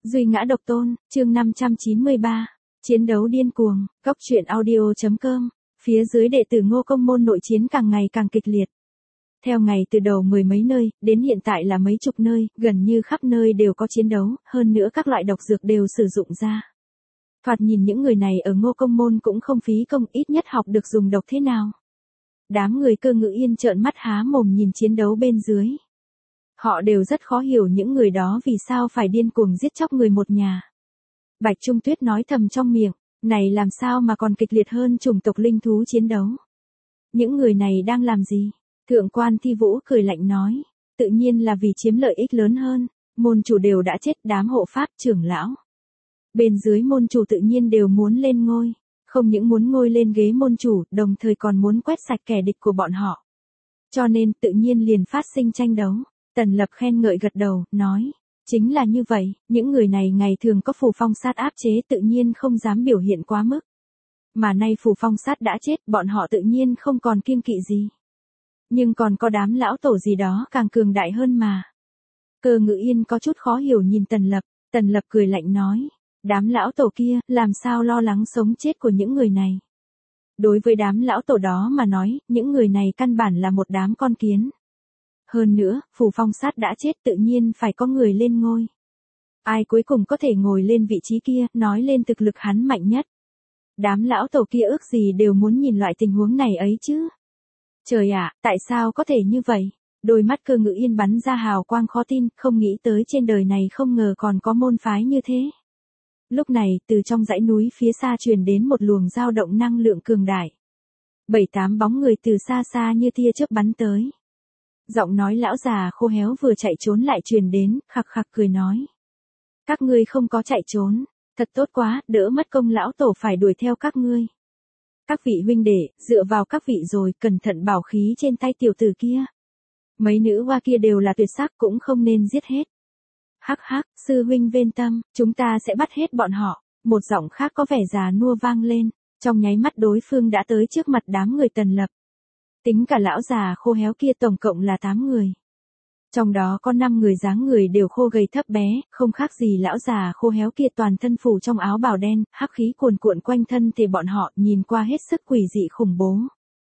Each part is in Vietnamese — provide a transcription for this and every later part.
Duy ngã độc tôn, chương 593. Chiến đấu điên cuồng, Cốc truyện audio.com. Phía dưới đệ tử Ngô Công môn nội chiến càng ngày càng kịch liệt. Theo ngày từ đầu mười mấy nơi, đến hiện tại là mấy chục nơi, gần như khắp nơi đều có chiến đấu, hơn nữa các loại độc dược đều sử dụng ra. Thoạt nhìn những người này ở Ngô Công môn cũng không phí công, ít nhất học được dùng độc thế nào. Đám người Cơ Ngự Yên trợn mắt há mồm nhìn chiến đấu bên dưới. Họ đều rất khó hiểu những người đó vì sao phải điên cuồng giết chóc người một nhà. Bạch Trung Tuyết nói thầm trong miệng, này làm sao mà còn kịch liệt hơn chủng tộc linh thú chiến đấu. Những người này đang làm gì? Thượng quan Thi Vũ cười lạnh nói, tự nhiên là vì chiếm lợi ích lớn hơn, môn chủ đều đã chết, đám hộ pháp trưởng lão. Bên dưới môn chủ tự nhiên đều muốn lên ngôi, không những muốn ngôi lên ghế môn chủ, đồng thời còn muốn quét sạch kẻ địch của bọn họ. Cho nên tự nhiên liền phát sinh tranh đấu. Tần Lập khen ngợi gật đầu, nói, chính là như vậy, những người này ngày thường có phù phong sát áp chế tự nhiên không dám biểu hiện quá mức. Mà nay phù phong sát đã chết, bọn họ tự nhiên không còn kiêng kỵ gì. Nhưng còn có đám lão tổ gì đó càng cường đại hơn mà. Cơ Ngự Yên có chút khó hiểu nhìn Tần Lập cười lạnh nói, đám lão tổ kia, làm sao lo lắng sống chết của những người này. Đối với đám lão tổ đó mà nói, những người này căn bản là một đám con kiến. Hơn nữa, phù phong sát đã chết tự nhiên phải có người lên ngôi. Ai cuối cùng có thể ngồi lên vị trí kia, nói lên thực lực hắn mạnh nhất. Đám lão tổ kia ước gì đều muốn nhìn loại tình huống này ấy chứ. Trời ạ, tại sao có thể như vậy? Đôi mắt Cơ Ngự Yên bắn ra hào quang khó tin, không nghĩ tới trên đời này không ngờ còn có môn phái như thế. Lúc này, từ trong dãy núi phía xa truyền đến một luồng dao động năng lượng cường đại. 7-8 bóng người từ xa xa như tia chớp bắn tới. Giọng nói lão già khô héo vừa chạy trốn lại truyền đến, khặc khặc cười nói. Các ngươi không có chạy trốn, thật tốt quá, đỡ mất công lão tổ phải đuổi theo các ngươi. Các vị huynh đệ, dựa vào các vị rồi, cẩn thận bảo khí trên tay tiểu tử kia. Mấy nữ hoa kia đều là tuyệt sắc, cũng không nên giết hết. Hắc hắc, sư huynh vên tâm, chúng ta sẽ bắt hết bọn họ. Một giọng khác có vẻ già nua vang lên, trong nháy mắt đối phương đã tới trước mặt đám người Tần Lập. Tính cả lão già khô héo kia tổng cộng là 8 người. Trong đó có 5 người dáng người đều khô gầy thấp bé, không khác gì lão già khô héo kia, toàn thân phủ trong áo bào đen, hắc khí cuồn cuộn quanh thân thể bọn họ, nhìn qua hết sức quỷ dị khủng bố.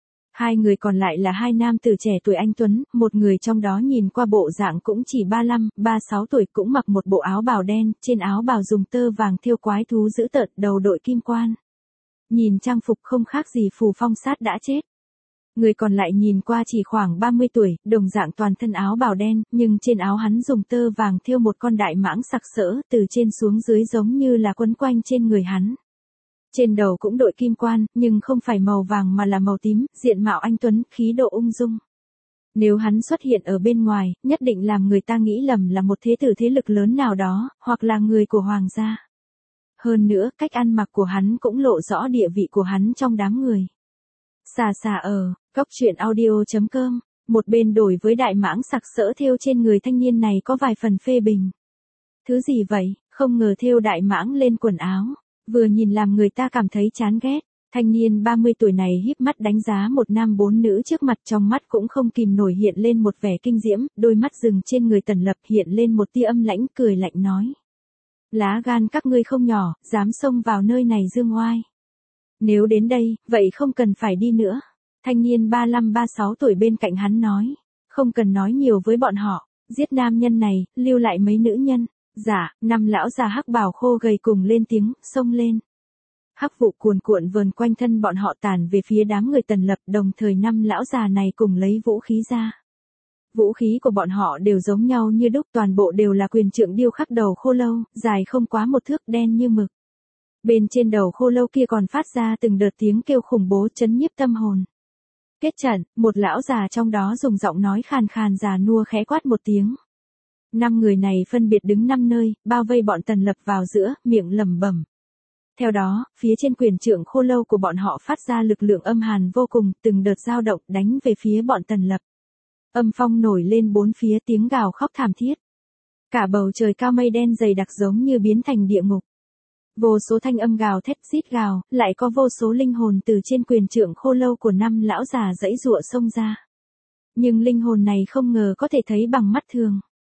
2 người còn lại là 2 nam tử trẻ tuổi anh tuấn, một người trong đó nhìn qua bộ dạng cũng chỉ 35-36 tuổi, cũng mặc một bộ áo bào đen, trên áo bào dùng tơ vàng thêu quái thú dữ tợn, đầu đội kim quan. Nhìn trang phục không khác gì phù phong sát đã chết. Người còn lại nhìn qua chỉ khoảng 30 tuổi, đồng dạng toàn thân áo bào đen, nhưng trên áo hắn dùng tơ vàng thêu một con đại mãng sặc sỡ, từ trên xuống dưới giống như là quấn quanh trên người hắn. Trên đầu cũng đội kim quan, nhưng không phải màu vàng mà là màu tím, diện mạo anh tuấn, khí độ ung dung. Nếu hắn xuất hiện ở bên ngoài, nhất định làm người ta nghĩ lầm là một thế tử thế lực lớn nào đó, hoặc là người của hoàng gia. Hơn nữa, cách ăn mặc của hắn cũng lộ rõ địa vị của hắn trong đám người. Xà xà ở, Cốc truyện audio.com, một bên đổi với đại mãng sặc sỡ thêu trên người thanh niên này có vài phần phê bình. Thứ gì vậy, không ngờ thêu đại mãng lên quần áo, vừa nhìn làm người ta cảm thấy chán ghét. Thanh niên 30 tuổi này híp mắt đánh giá một nam 4 nữ trước mặt, trong mắt cũng không kìm nổi hiện lên một vẻ kinh diễm, đôi mắt dừng trên người Tần Lập hiện lên một tia âm lãnh, cười lạnh nói. Lá gan các ngươi không nhỏ, dám xông vào nơi này dương oai. Nếu đến đây, vậy không cần phải đi nữa. Thanh niên 35-36 tuổi bên cạnh hắn nói. Không cần nói nhiều với bọn họ, giết nam nhân này, lưu lại mấy nữ nhân. Dạ, 5 lão già hắc bào khô gầy cùng lên tiếng, xông lên. Hắc vụ cuồn cuộn vờn quanh thân bọn họ tản về phía đám người Tần Lập, đồng thời 5 lão già này cùng lấy vũ khí ra. Vũ khí của bọn họ đều giống nhau như đúc, toàn bộ đều là quyền trượng điêu khắc đầu khô lâu, dài không quá 1 thước, đen như mực. Bên trên đầu khô lâu kia còn phát ra từng đợt tiếng kêu khủng bố chấn nhiếp tâm hồn. Kết trận, một lão già trong đó dùng giọng nói khàn khàn già nua khẽ quát một tiếng. 5 người này phân biệt đứng 5 nơi, bao vây bọn Tần Lập vào giữa, miệng lẩm bẩm. Theo đó, phía trên quyền trượng khô lâu của bọn họ phát ra lực lượng âm hàn vô cùng, từng đợt dao động đánh về phía bọn Tần Lập. Âm phong nổi lên bốn phía, tiếng gào khóc thảm thiết. Cả bầu trời cao mây đen dày đặc giống như biến thành địa ngục. Vô số thanh âm gào thét rít gào, lại có vô số linh hồn từ trên quyền trượng khô lâu của 5 lão già giãy giụa xông ra. Nhưng linh hồn này không ngờ có thể thấy bằng mắt thường.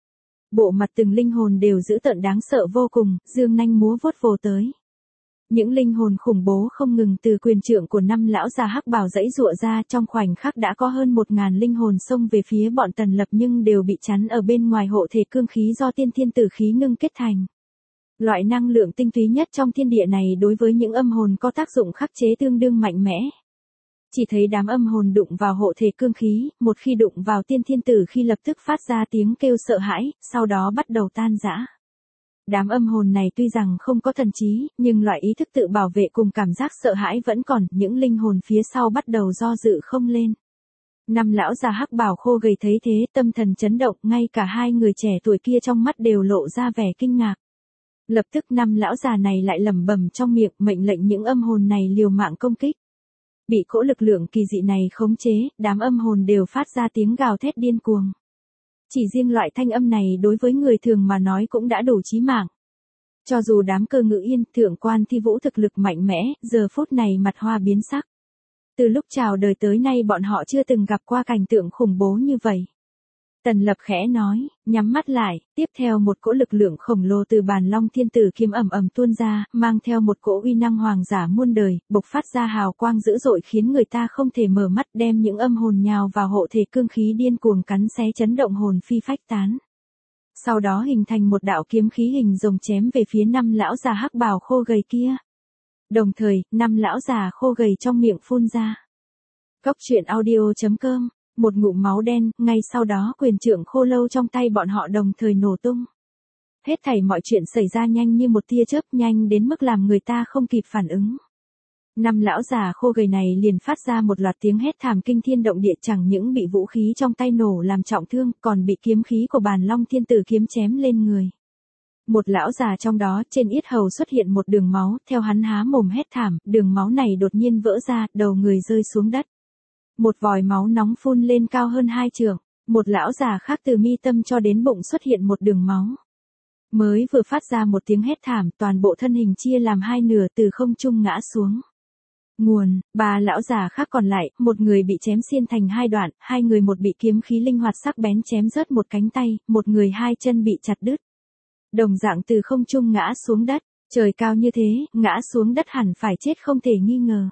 Bộ mặt từng linh hồn đều dữ tợn đáng sợ vô cùng, dương nanh múa vuốt vồ tới. Những linh hồn khủng bố không ngừng từ quyền trượng của 5 lão già hắc bào dãy giụa ra, trong khoảnh khắc đã có hơn 1000 linh hồn xông về phía bọn Tần Lập nhưng đều bị chắn ở bên ngoài hộ thể cương khí do tiên thiên tử khí ngưng kết thành. Loại năng lượng tinh túy nhất trong thiên địa này đối với những âm hồn có tác dụng khắc chế tương đương mạnh mẽ. Chỉ thấy đám âm hồn đụng vào hộ thể cương khí, một khi đụng vào tiên thiên tử khi lập tức phát ra tiếng kêu sợ hãi, sau đó bắt đầu tan rã. Đám âm hồn này tuy rằng không có thần trí, nhưng loại ý thức tự bảo vệ cùng cảm giác sợ hãi vẫn còn, những linh hồn phía sau bắt đầu do dự không lên. 5 lão già hắc bào khô gầy thấy thế, tâm thần chấn động, ngay cả 2 người trẻ tuổi kia trong mắt đều lộ ra vẻ kinh ngạc. Lập tức 5 lão già này lại lẩm bẩm trong miệng, mệnh lệnh những âm hồn này liều mạng công kích. Bị cỗ lực lượng kỳ dị này khống chế, đám âm hồn đều phát ra tiếng gào thét điên cuồng. Chỉ riêng loại thanh âm này đối với người thường mà nói cũng đã đủ chí mạng. Cho dù đám Cơ Ngự Yên, Thượng Quan Thi Vũ thực lực mạnh mẽ, giờ phút này mặt hoa biến sắc. Từ lúc chào đời tới nay bọn họ chưa từng gặp qua cảnh tượng khủng bố như vậy. Tần Lập khẽ nói, nhắm mắt lại, tiếp theo một cỗ lực lượng khổng lồ từ bàn long thiên tử kiếm ầm ầm tuôn ra, mang theo một cỗ uy năng hoàng giả muôn đời, bộc phát ra hào quang dữ dội khiến người ta không thể mở mắt, đem những âm hồn nhào vào hộ thể cương khí điên cuồng cắn xé chấn động hồn phi phách tán. Sau đó hình thành một đạo kiếm khí hình rồng chém về phía 5 lão già hắc bào khô gầy kia. Đồng thời, 5 lão già khô gầy trong miệng phun ra. Cốc truyện audio.com. Một ngụm máu đen, ngay sau đó quyền trượng khô lâu trong tay bọn họ đồng thời nổ tung. Hết thảy mọi chuyện xảy ra nhanh như một tia chớp, nhanh đến mức làm người ta không kịp phản ứng. 5 lão già khô gầy này liền phát ra một loạt tiếng hét thảm kinh thiên động địa, chẳng những bị vũ khí trong tay nổ làm trọng thương, còn bị kiếm khí của bàn long thiên tử kiếm chém lên người. Một lão già trong đó, trên yết hầu xuất hiện một đường máu, theo hắn há mồm hét thảm, đường máu này đột nhiên vỡ ra, đầu người rơi xuống đất. Một vòi máu nóng phun lên cao hơn 2 trượng, một lão già khác từ mi tâm cho đến bụng xuất hiện một đường máu. Mới vừa phát ra một tiếng hét thảm, toàn bộ thân hình chia làm 2 nửa từ không trung ngã xuống. Nguồn, 3 lão già khác còn lại, một người bị chém xiên thành 2 đoạn, 2 người một bị kiếm khí linh hoạt sắc bén chém rớt một cánh tay, một người 2 chân bị chặt đứt. Đồng dạng từ không trung ngã xuống đất, trời cao như thế, ngã xuống đất hẳn phải chết không thể nghi ngờ.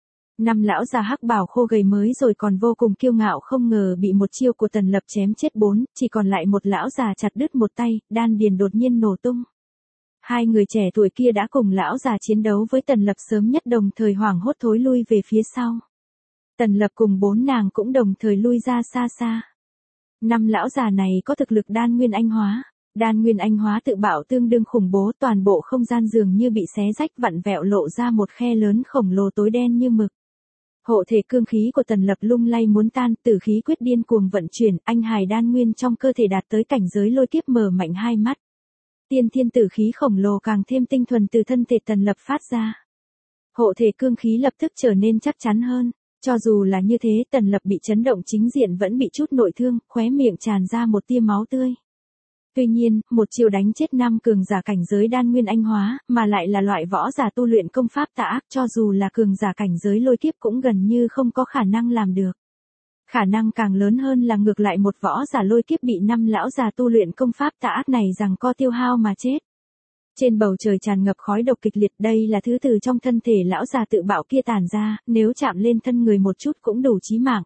5 lão già hắc bào khô gầy mới rồi còn vô cùng kiêu ngạo không ngờ bị một chiêu của Tần Lập chém chết 4, chỉ còn lại một lão già chặt đứt một tay, đan điền đột nhiên nổ tung. 2 người trẻ tuổi kia đã cùng lão già chiến đấu với Tần Lập sớm nhất đồng thời hoảng hốt thối lui về phía sau. Tần Lập cùng 4 nàng cũng đồng thời lui ra xa xa. 5 lão già này có thực lực đan nguyên anh hóa. Đan nguyên anh hóa tự bạo tương đương khủng bố, toàn bộ không gian dường như bị xé rách vặn vẹo lộ ra một khe lớn khổng lồ tối đen như mực. Hộ thể cương khí của Tần Lập lung lay muốn tan, tử khí quyết điên cuồng vận chuyển, anh hài đan nguyên trong cơ thể đạt tới cảnh giới lôi kiếp mở mạnh 2 mắt. Tiên thiên tử khí khổng lồ càng thêm tinh thuần từ thân thể Tần Lập phát ra. Hộ thể cương khí lập tức trở nên chắc chắn hơn, cho dù là như thế Tần Lập bị chấn động chính diện vẫn bị chút nội thương, khóe miệng tràn ra một tia máu tươi. Tuy nhiên, một chiêu đánh chết 5 cường giả cảnh giới đan nguyên anh hóa, mà lại là loại võ giả tu luyện công pháp tà ác, cho dù là cường giả cảnh giới lôi kiếp cũng gần như không có khả năng làm được. Khả năng càng lớn hơn là ngược lại một võ giả lôi kiếp bị 5 lão già tu luyện công pháp tà ác này giằng co tiêu hao mà chết. Trên bầu trời tràn ngập khói độc kịch liệt, đây là thứ từ trong thân thể lão già tự bạo kia tản ra, nếu chạm lên thân người một chút cũng đủ chí mạng.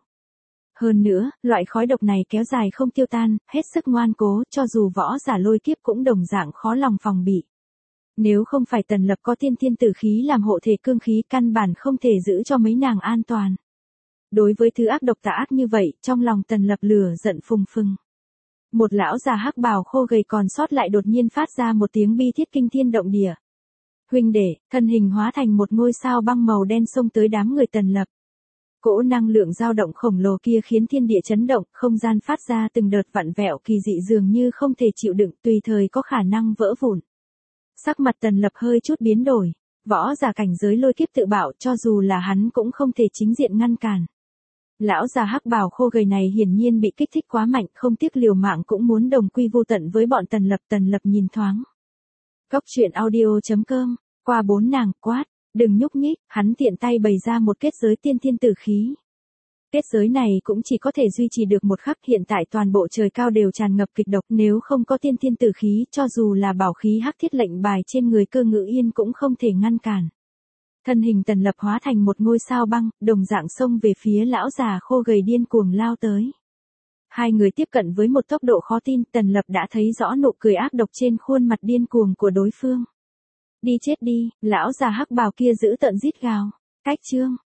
Hơn nữa, loại khói độc này kéo dài không tiêu tan, hết sức ngoan cố, cho dù võ giả lôi kiếp cũng đồng dạng khó lòng phòng bị. Nếu không phải Tần Lập có tiên thiên tử khí làm hộ thể cương khí, căn bản không thể giữ cho mấy nàng an toàn. Đối với thứ ác độc tà ác như vậy, trong lòng Tần Lập lửa giận phừng phừng. Một lão già hắc bào khô gầy còn sót lại đột nhiên phát ra một tiếng bi thiết kinh thiên động địa. Huynh đệ, thân hình hóa thành một ngôi sao băng màu đen xông tới đám người Tần Lập. Cỗ năng lượng dao động khổng lồ kia khiến thiên địa chấn động, không gian phát ra từng đợt vặn vẹo kỳ dị dường như không thể chịu đựng, tùy thời có khả năng vỡ vụn. Sắc mặt Tần Lập hơi chút biến đổi, võ giả cảnh giới lôi kiếp tự bạo, cho dù là hắn cũng không thể chính diện ngăn cản. Lão già hắc bào khô gầy này hiển nhiên bị kích thích quá mạnh, không tiếc liều mạng cũng muốn đồng quy vô tận với bọn Tần Lập nhìn thoáng. Cốc truyện audio.com, qua 4 nàng quát. Đừng nhúc nhích, hắn tiện tay bày ra một kết giới tiên thiên tử khí. Kết giới này cũng chỉ có thể duy trì được một khắc, hiện tại toàn bộ trời cao đều tràn ngập kịch độc, nếu không có tiên thiên tử khí, cho dù là bảo khí hắc thiết lệnh bài trên người Cơ Ngự Yên cũng không thể ngăn cản. Thân hình Tần Lập hóa thành một ngôi sao băng, đồng dạng xông về phía lão già khô gầy điên cuồng lao tới. Hai người tiếp cận với một tốc độ khó tin, Tần Lập đã thấy rõ nụ cười ác độc trên khuôn mặt điên cuồng của đối phương. Đi chết đi, lão già hắc bào kia giữ tợn rít gào. Cách chương